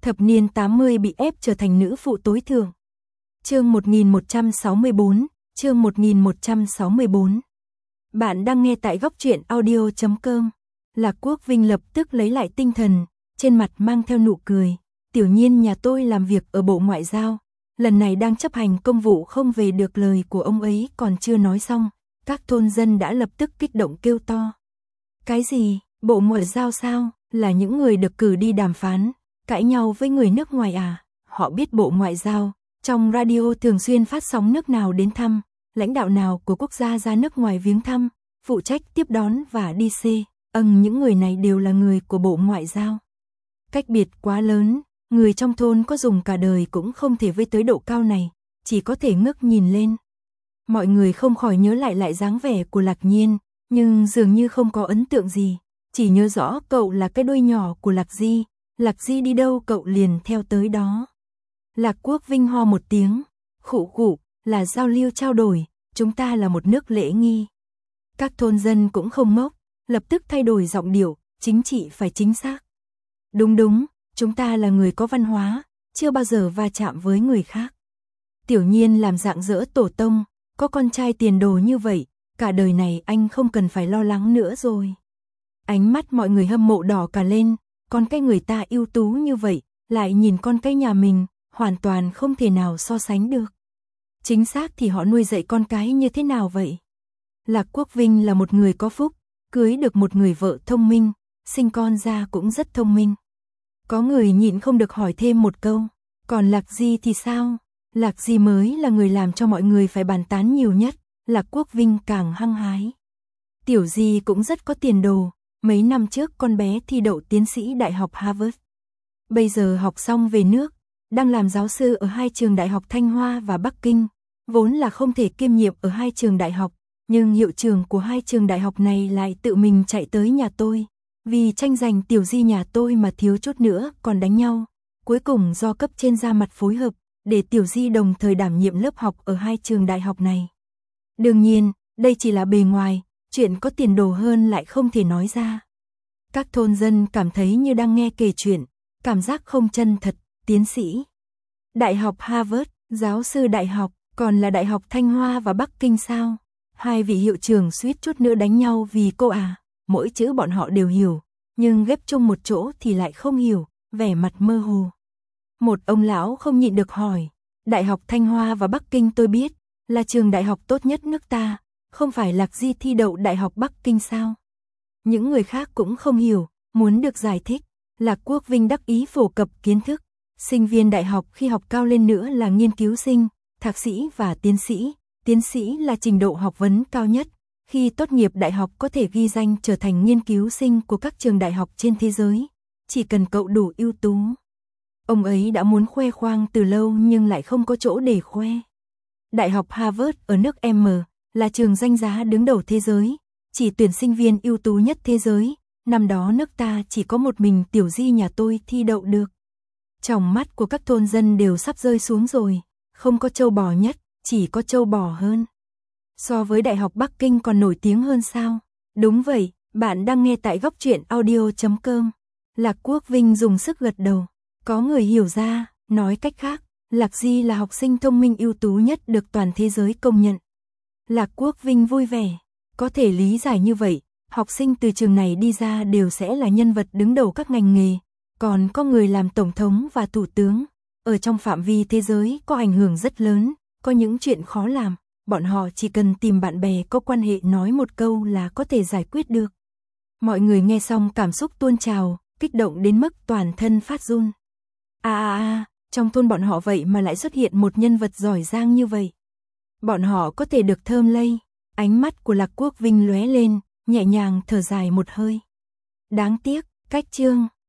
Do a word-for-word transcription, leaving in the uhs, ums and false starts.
thập niên tám mươi bị ép trở thành nữ phụ tối thượng. Chương một nghìn một trăm sáu mươi tư, chương một nghìn một trăm sáu mươi tư. Bạn đang nghe tại góc truyện audio chấm com. Lạc Quốc Vinh lập tức lấy lại tinh thần, trên mặt mang theo nụ cười. Tiểu Nhiên nhà tôi làm việc ở Bộ Ngoại giao, lần này đang chấp hành công vụ không về được, lời của ông ấy còn chưa nói xong, các thôn dân đã lập tức kích động kêu to. Cái gì? Bộ Ngoại giao sao? Là những người được cử đi đàm phán, cãi nhau với người nước ngoài à? Họ biết Bộ Ngoại giao, trong radio thường xuyên phát sóng nước nào đến thăm, lãnh đạo nào của quốc gia ra nước ngoài viếng thăm, phụ trách tiếp đón và đi xê. Ừm, những người này đều là người của Bộ Ngoại giao. Cách biệt quá lớn, người trong thôn có dùng cả đời cũng không thể với tới độ cao này, chỉ có thể ngước nhìn lên. Mọi người không khỏi nhớ lại lại dáng vẻ của Lạc Nhiên, nhưng dường như không có ấn tượng gì, chỉ nhớ rõ cậu là cái đuôi nhỏ của Lạc Di, Lạc Di đi đâu cậu liền theo tới đó. Lạc Quốc Vinh ho một tiếng, khụ khụ, là giao lưu trao đổi, chúng ta là một nước lễ nghi. Các thôn dân cũng không ngốc, lập tức thay đổi giọng điệu, chính trị phải chính xác. Đúng đúng, chúng ta là người có văn hóa, chưa bao giờ va chạm với người khác. Tiểu Nhiên làm dạng dỡ tổ tông, có con trai tiền đồ như vậy, cả đời này anh không cần phải lo lắng nữa rồi. Ánh mắt mọi người hâm mộ đỏ cả lên, con cái người ta ưu tú như vậy, lại nhìn con cái nhà mình, hoàn toàn không thể nào so sánh được. Chính xác thì họ nuôi dạy con cái như thế nào vậy? Lạc Quốc Vinh là một người có phúc, cưới được một người vợ thông minh, sinh con ra cũng rất thông minh. Có người nhịn không được hỏi thêm một câu, còn Lạc Di thì sao? Lạc Di mới là người làm cho mọi người phải bàn tán nhiều nhất, Lạc Quốc Vinh càng hăng hái. Tiểu Di cũng rất có tiền đồ, mấy năm trước con bé thi đậu tiến sĩ Đại học Harvard. Bây giờ học xong về nước, đang làm giáo sư ở hai trường đại học Thanh Hoa và Bắc Kinh, vốn là không thể kiêm nhiệm ở hai trường đại học, nhưng hiệu trưởng của hai trường đại học này lại tự mình chạy tới nhà tôi, vì tranh giành Tiểu Di nhà tôi mà thiếu chút nữa còn đánh nhau. Cuối cùng do cấp trên ra mặt phối hợp, để Tiểu Di đồng thời đảm nhiệm lớp học ở hai trường đại học này. Đương nhiên, đây chỉ là bề ngoài, chuyện có tiền đồ hơn lại không thể nói ra. Các thôn dân cảm thấy như đang nghe kể chuyện, cảm giác không chân thật. Tiến sĩ Đại học Harvard, giáo sư đại học, còn là Đại học Thanh Hoa và Bắc Kinh sao? Hai vị hiệu trưởng suýt chút nữa đánh nhau vì cô à, mỗi chữ bọn họ đều hiểu, nhưng ghép chung một chỗ thì lại không hiểu, vẻ mặt mơ hồ. Một ông lão không nhịn được hỏi, Đại học Thanh Hoa và Bắc Kinh tôi biết, là trường đại học tốt nhất nước ta, không phải Lạc Di thi đậu Đại học Bắc Kinh sao? Những người khác cũng không hiểu, muốn được giải thích. Lạc Quốc Vinh đắc ý phổ cập kiến thức. Sinh viên đại học khi học cao lên nữa là nghiên cứu sinh, thạc sĩ và tiến sĩ. Tiến sĩ là trình độ học vấn cao nhất. Khi tốt nghiệp đại học có thể ghi danh trở thành nghiên cứu sinh của các trường đại học trên thế giới. Chỉ cần cậu đủ ưu tú. Ông ấy đã muốn khoe khoang từ lâu nhưng lại không có chỗ để khoe. Đại học Harvard ở nước M là trường danh giá đứng đầu thế giới, chỉ tuyển sinh viên ưu tú nhất thế giới. Năm đó nước ta chỉ có một mình Tiểu Di nhà tôi thi đậu được. Tròng mắt của các thôn dân đều sắp rơi xuống rồi, không có trâu bò nhất, chỉ có trâu bò hơn. So với Đại học Bắc Kinh còn nổi tiếng hơn sao? Đúng vậy, bạn đang nghe tại góc truyện audio chấm com. Lạc Quốc Vinh dùng sức gật đầu. Có người hiểu ra, nói cách khác, Lạc Di là học sinh thông minh ưu tú nhất được toàn thế giới công nhận. Lạc Quốc Vinh vui vẻ, có thể lý giải như vậy, học sinh từ trường này đi ra đều sẽ là nhân vật đứng đầu các ngành nghề, còn có người làm tổng thống và thủ tướng, ở trong phạm vi thế giới có ảnh hưởng rất lớn, có những chuyện khó làm, bọn họ chỉ cần tìm bạn bè có quan hệ nói một câu là có thể giải quyết được. Mọi người nghe xong cảm xúc tuôn trào, kích động đến mức toàn thân phát run. À à à, trong thôn bọn họ vậy mà lại xuất hiện một nhân vật giỏi giang như vậy. Bọn họ có thể được thơm lây, ánh mắt của Lạc Quốc Vinh lóe lên, nhẹ nhàng thở dài một hơi. Đáng tiếc, cách chương